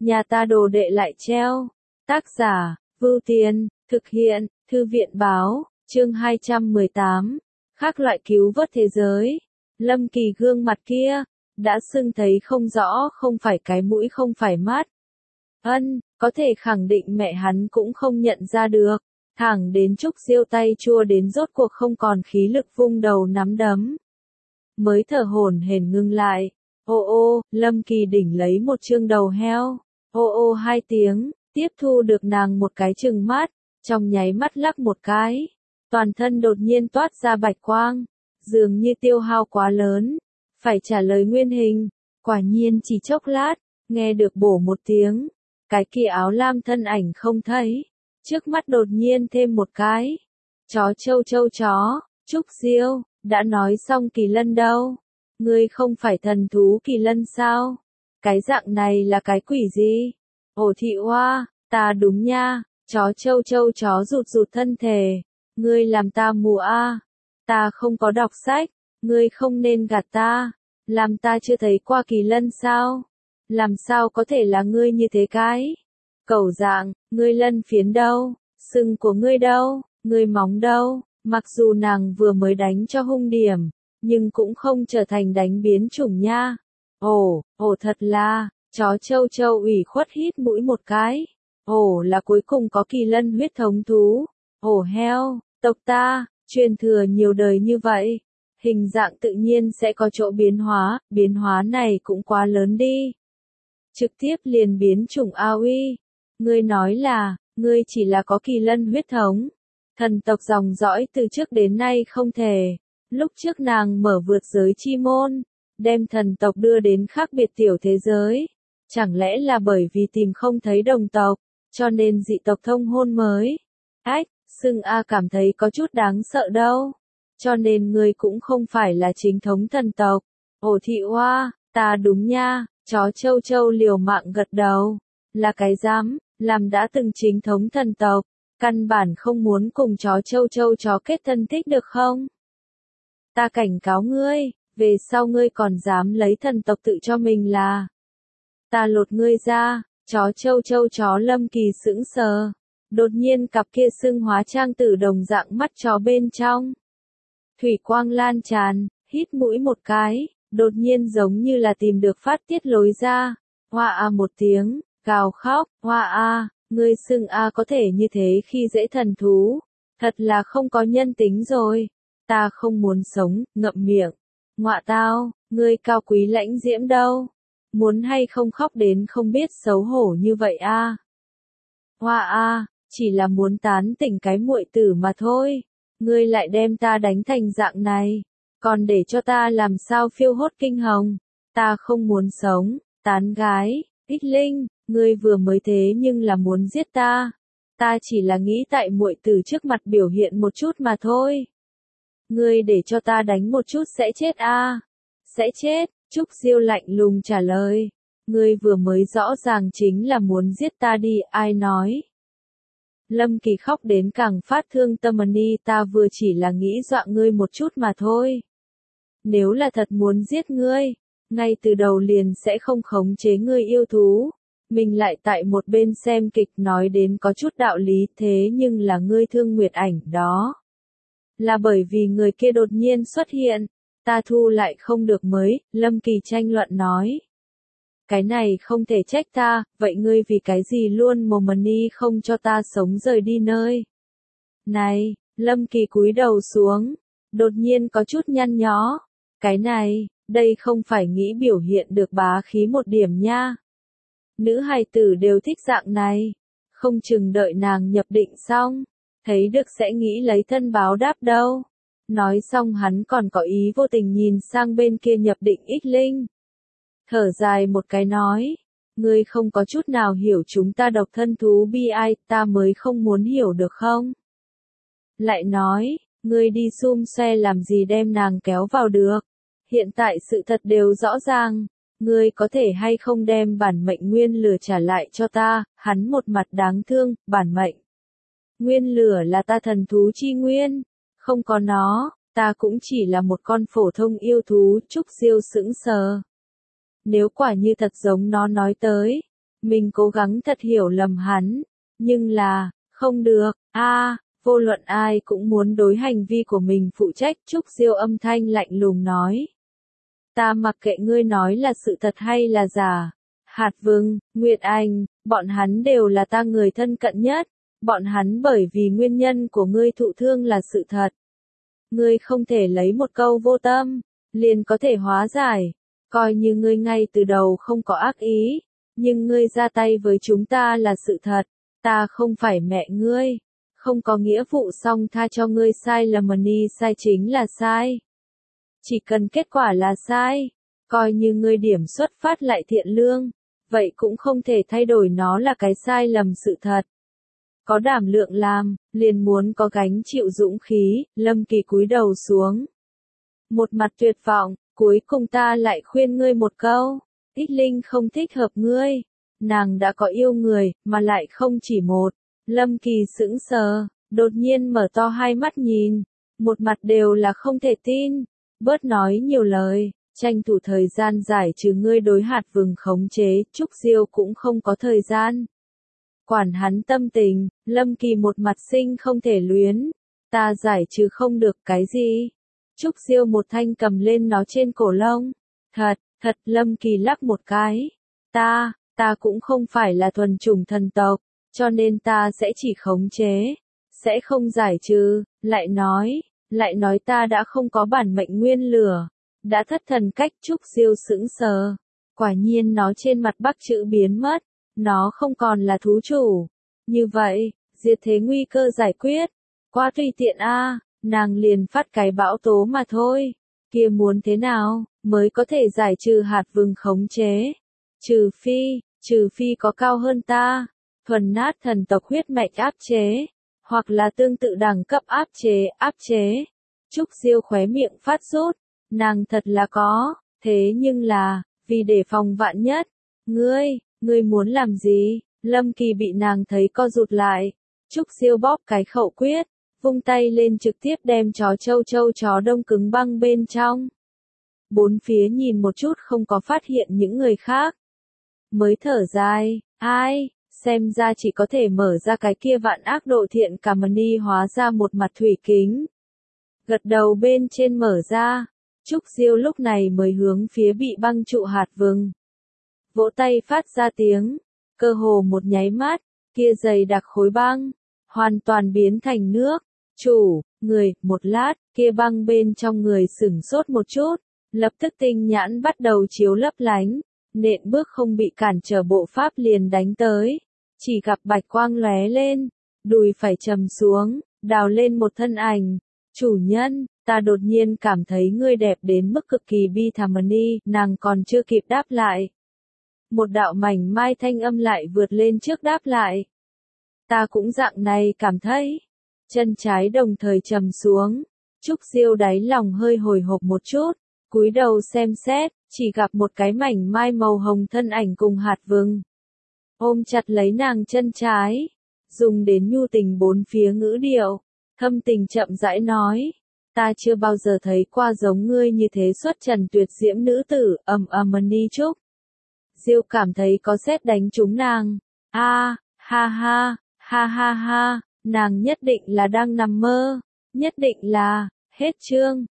nhà ta đồ đệ lại treo. Tác giả, Vưu Tiên, thực hiện, Thư viện báo, chương 218, khác loại cứu vớt thế giới. Lâm Kỳ gương mặt kia, đã sưng thấy không rõ, không phải cái mũi không phải mắt. Có thể khẳng định mẹ hắn cũng không nhận ra được. Thẳng đến Trúc Diêu tay chua đến rốt cuộc không còn khí lực vung đầu nắm đấm. Mới thở hổn hển ngưng lại. Ô ô, Lâm Kỳ đỉnh lấy một chương đầu heo. Ô ô hai tiếng, tiếp thu được nàng một cái chừng mắt, trong nháy mắt lắc một cái. Toàn thân đột nhiên toát ra bạch quang, dường như tiêu hao quá lớn. Phải trả lời nguyên hình, quả nhiên chỉ chốc lát, nghe được bổ một tiếng. Cái kia áo lam thân ảnh không thấy. Trước mắt đột nhiên thêm một cái. Chó chó, Trúc Diêu, đã nói xong Kỳ Lân đâu? Ngươi không phải thần thú Kỳ Lân sao? Cái dạng này là cái quỷ gì? Ổ thị hoa, ta đúng nha, chó chó rụt thân thể. Ngươi làm ta mù a. Ta không có đọc sách, ngươi không nên gạt ta. Làm ta chưa thấy qua Kỳ Lân sao? Làm sao có thể là ngươi như thế cái? Cẩu dạng, ngươi lân phiến đâu? Sừng của ngươi đâu? Ngươi móng đâu? Mặc dù nàng vừa mới đánh cho hung điểm, nhưng cũng không trở thành đánh biến chủng nha. Ồ thật là, chó châu ủy khuất hít mũi một cái. Ồ là cuối cùng có Kỳ Lân huyết thống thú. Ồ heo, tộc ta, truyền thừa nhiều đời như vậy. Hình dạng tự nhiên sẽ có chỗ biến hóa này cũng quá lớn đi. Trực tiếp liền biến chủng AOE. Ngươi nói là, ngươi chỉ là có Kỳ Lân huyết thống. Thần tộc dòng dõi từ trước đến nay không thể. Lúc trước nàng mở vượt giới chi môn, đem thần tộc đưa đến khác biệt tiểu thế giới. Chẳng lẽ là bởi vì tìm không thấy đồng tộc, cho nên dị tộc thông hôn mới? Sưng A cảm thấy có chút đáng sợ đâu. Cho nên ngươi cũng không phải là chính thống thần tộc. Ổ thị hoa, ta đúng nha, chó châu liều mạng gật đầu. Là cái dám, làm đã từng chính thống thần tộc, căn bản không muốn cùng chó châu chó kết thân thích được không? Ta cảnh cáo ngươi, về sau ngươi còn dám lấy thần tộc tự cho mình là. Ta lột ngươi ra, chó châu chó. Lâm Kỳ sững sờ. Đột nhiên cặp kia sưng hóa trang tử đồng dạng mắt chó bên trong. Thủy quang lan tràn, hít mũi một cái, đột nhiên giống như là tìm được phát tiết lối ra. Hoa a một tiếng, gào khóc, hoa a, ngươi sưng a có thể như thế khi dễ thần thú. Thật là không có nhân tính rồi. Ta không muốn sống, ngậm miệng. Ngọa tao, ngươi cao quý lãnh diễm đâu? Muốn hay không khóc đến không biết xấu hổ như vậy a? Hoa a, chỉ là muốn tán tỉnh cái muội tử mà thôi. Ngươi lại đem ta đánh thành dạng này, còn để cho ta làm sao phiêu hốt kinh hồng. Ta không muốn sống, tán gái, Ích Linh, ngươi vừa mới thế nhưng là muốn giết ta. Ta chỉ là nghĩ tại muội tử trước mặt biểu hiện một chút mà thôi. Ngươi để cho ta đánh một chút sẽ chết a? Sẽ chết, Trúc Diêu lạnh lùng trả lời. Ngươi vừa mới rõ ràng chính là muốn giết ta đi, ai nói? Lâm Kỳ khóc đến càng phát thương tâm đi, ta vừa chỉ là nghĩ dọa ngươi một chút mà thôi. Nếu là thật muốn giết ngươi, ngay từ đầu liền sẽ không khống chế ngươi yêu thú. Mình lại tại một bên xem kịch nói đến có chút đạo lý, thế nhưng là ngươi thương Nguyệt Ảnh đó. Là bởi vì người kia đột nhiên xuất hiện, ta thu lại không được mới, Lâm Kỳ tranh luận nói. Cái này không thể trách ta, vậy ngươi vì cái gì luôn mồm ni không cho ta sống rời đi nơi? Này, Lâm Kỳ cúi đầu xuống, đột nhiên có chút nhăn nhó. Cái này, đây không phải nghĩ biểu hiện được bá khí một điểm nha. Nữ hài tử đều thích dạng này, không chừng đợi nàng nhập định xong, thấy được sẽ nghĩ lấy thân báo đáp đâu. Nói xong hắn còn có ý vô tình nhìn sang bên kia nhập định Ích Linh. Thở dài một cái nói, ngươi không có chút nào hiểu chúng ta độc thân thú bi ai, ta mới không muốn hiểu được không? Lại nói, ngươi đi xum xoe làm gì đem nàng kéo vào được? Hiện tại sự thật đều rõ ràng, ngươi có thể hay không đem bản mệnh nguyên lửa trả lại cho ta? Hắn một mặt đáng thương, bản mệnh nguyên lửa là ta thần thú chi nguyên, không có nó, ta cũng chỉ là một con phổ thông yêu thú. Trúc Diêu sững sờ. Nếu quả như thật giống nó nói tới, Mình cố gắng thật hiểu lầm hắn, nhưng là, không được, vô luận ai cũng muốn đối hành vi của mình phụ trách. Trúc Diêu âm thanh lạnh lùng nói. Ta mặc kệ ngươi nói là sự thật hay là giả. Hạt Vương, Nguyệt Anh, bọn hắn đều là ta người thân cận nhất. Bọn hắn bởi vì nguyên nhân của ngươi thụ thương là sự thật. Ngươi không thể lấy một câu vô tâm, liền có thể hóa giải. Coi như ngươi ngay từ đầu không có ác ý, nhưng ngươi ra tay với chúng ta là sự thật. Ta không phải mẹ ngươi, không có nghĩa vụ song tha cho ngươi. Sai là money, sai chính là sai. Chỉ cần kết quả là sai, coi như ngươi điểm xuất phát lại thiện lương, vậy cũng không thể thay đổi nó là cái sai lầm sự thật. Có đảm lượng làm, liền muốn có gánh chịu dũng khí. Lâm Kỳ cúi đầu xuống, một mặt tuyệt vọng. Cuối cùng ta lại khuyên ngươi một câu, Ích Linh không thích hợp ngươi. Nàng đã có yêu người, mà lại không chỉ một. Lâm Kỳ sững sờ, đột nhiên mở to hai mắt nhìn, một mặt đều là không thể tin. Bớt nói nhiều lời, tranh thủ thời gian giải trừ ngươi đối Hạt Vương khống chế. Trúc Diêu cũng không có thời gian quản hắn tâm tình. Lâm Kỳ một mặt sinh không thể luyến. Ta giải trừ không được cái gì? Trúc Diêu một thanh cầm lên nó trên cổ lông. Thật, Lâm Kỳ lắc một cái. Ta cũng không phải là thuần chủng thần tộc, cho nên ta sẽ chỉ khống chế, sẽ không giải trừ. Lại nói ta đã không có bản mệnh nguyên lửa, đã thất thần cách. Trúc Diêu sững sờ. Quả nhiên nó trên mặt Bắc chữ biến mất, nó không còn là thú chủ. Như vậy, diệt thế nguy cơ giải quyết, quá tùy tiện nàng liền phát cái bão tố mà thôi. Kia muốn thế nào mới có thể giải trừ Hạt Vương khống chế? Trừ phi có cao hơn ta, thuần nát thần tộc huyết mạch áp chế, hoặc là tương tự đẳng cấp áp chế. Trúc Diêu khóe miệng phát rút, nàng thật là có, thế nhưng là, vì để phòng vạn nhất, ngươi muốn làm gì? Lâm Kỳ bị nàng thấy co rụt lại. Trúc Diêu bóp cái khẩu quyết, vung tay lên trực tiếp đem chó chó đông cứng băng bên trong. Bốn phía nhìn một chút không có phát hiện những người khác. Mới thở dài, xem ra chỉ có thể mở ra cái kia vạn ác độ thiện cả mani hóa ra một mặt thủy kính. Gật đầu bên trên mở ra, Trúc Diêu lúc này mới hướng phía bị băng trụ Hạt Vương vỗ tay phát ra tiếng, cơ hồ một nháy mắt, kia dày đặc khối băng hoàn toàn biến thành nước. Một lát, kia băng bên trong người sửng sốt một chút, lập tức tinh nhãn bắt đầu chiếu lấp lánh, nện bước không bị cản trở bộ pháp liền đánh tới, chỉ gặp bạch quang lóe lên, đùi phải trầm xuống, đào lên một thân ảnh. Chủ nhân, ta đột nhiên cảm thấy ngươi đẹp đến mức cực kỳ bi thảm. Nàng còn chưa kịp đáp lại, một đạo mảnh mai thanh âm lại vượt lên trước đáp lại. Ta cũng dạng này cảm thấy. Chân trái đồng thời trầm xuống, Trúc Diêu đáy lòng hơi hồi hộp một chút, cúi đầu xem xét, chỉ gặp một cái mảnh mai màu hồng thân ảnh cùng Hạt Vương ôm chặt lấy nàng chân trái, dùng đến nhu tình bốn phía ngữ điệu, thâm tình chậm rãi nói, ta chưa bao giờ thấy qua giống ngươi như thế xuất trần tuyệt diễm nữ tử. Trúc Diêu cảm thấy có sét đánh trúng nàng. Ha, nàng nhất định là đang nằm mơ, nhất định là, hết chương.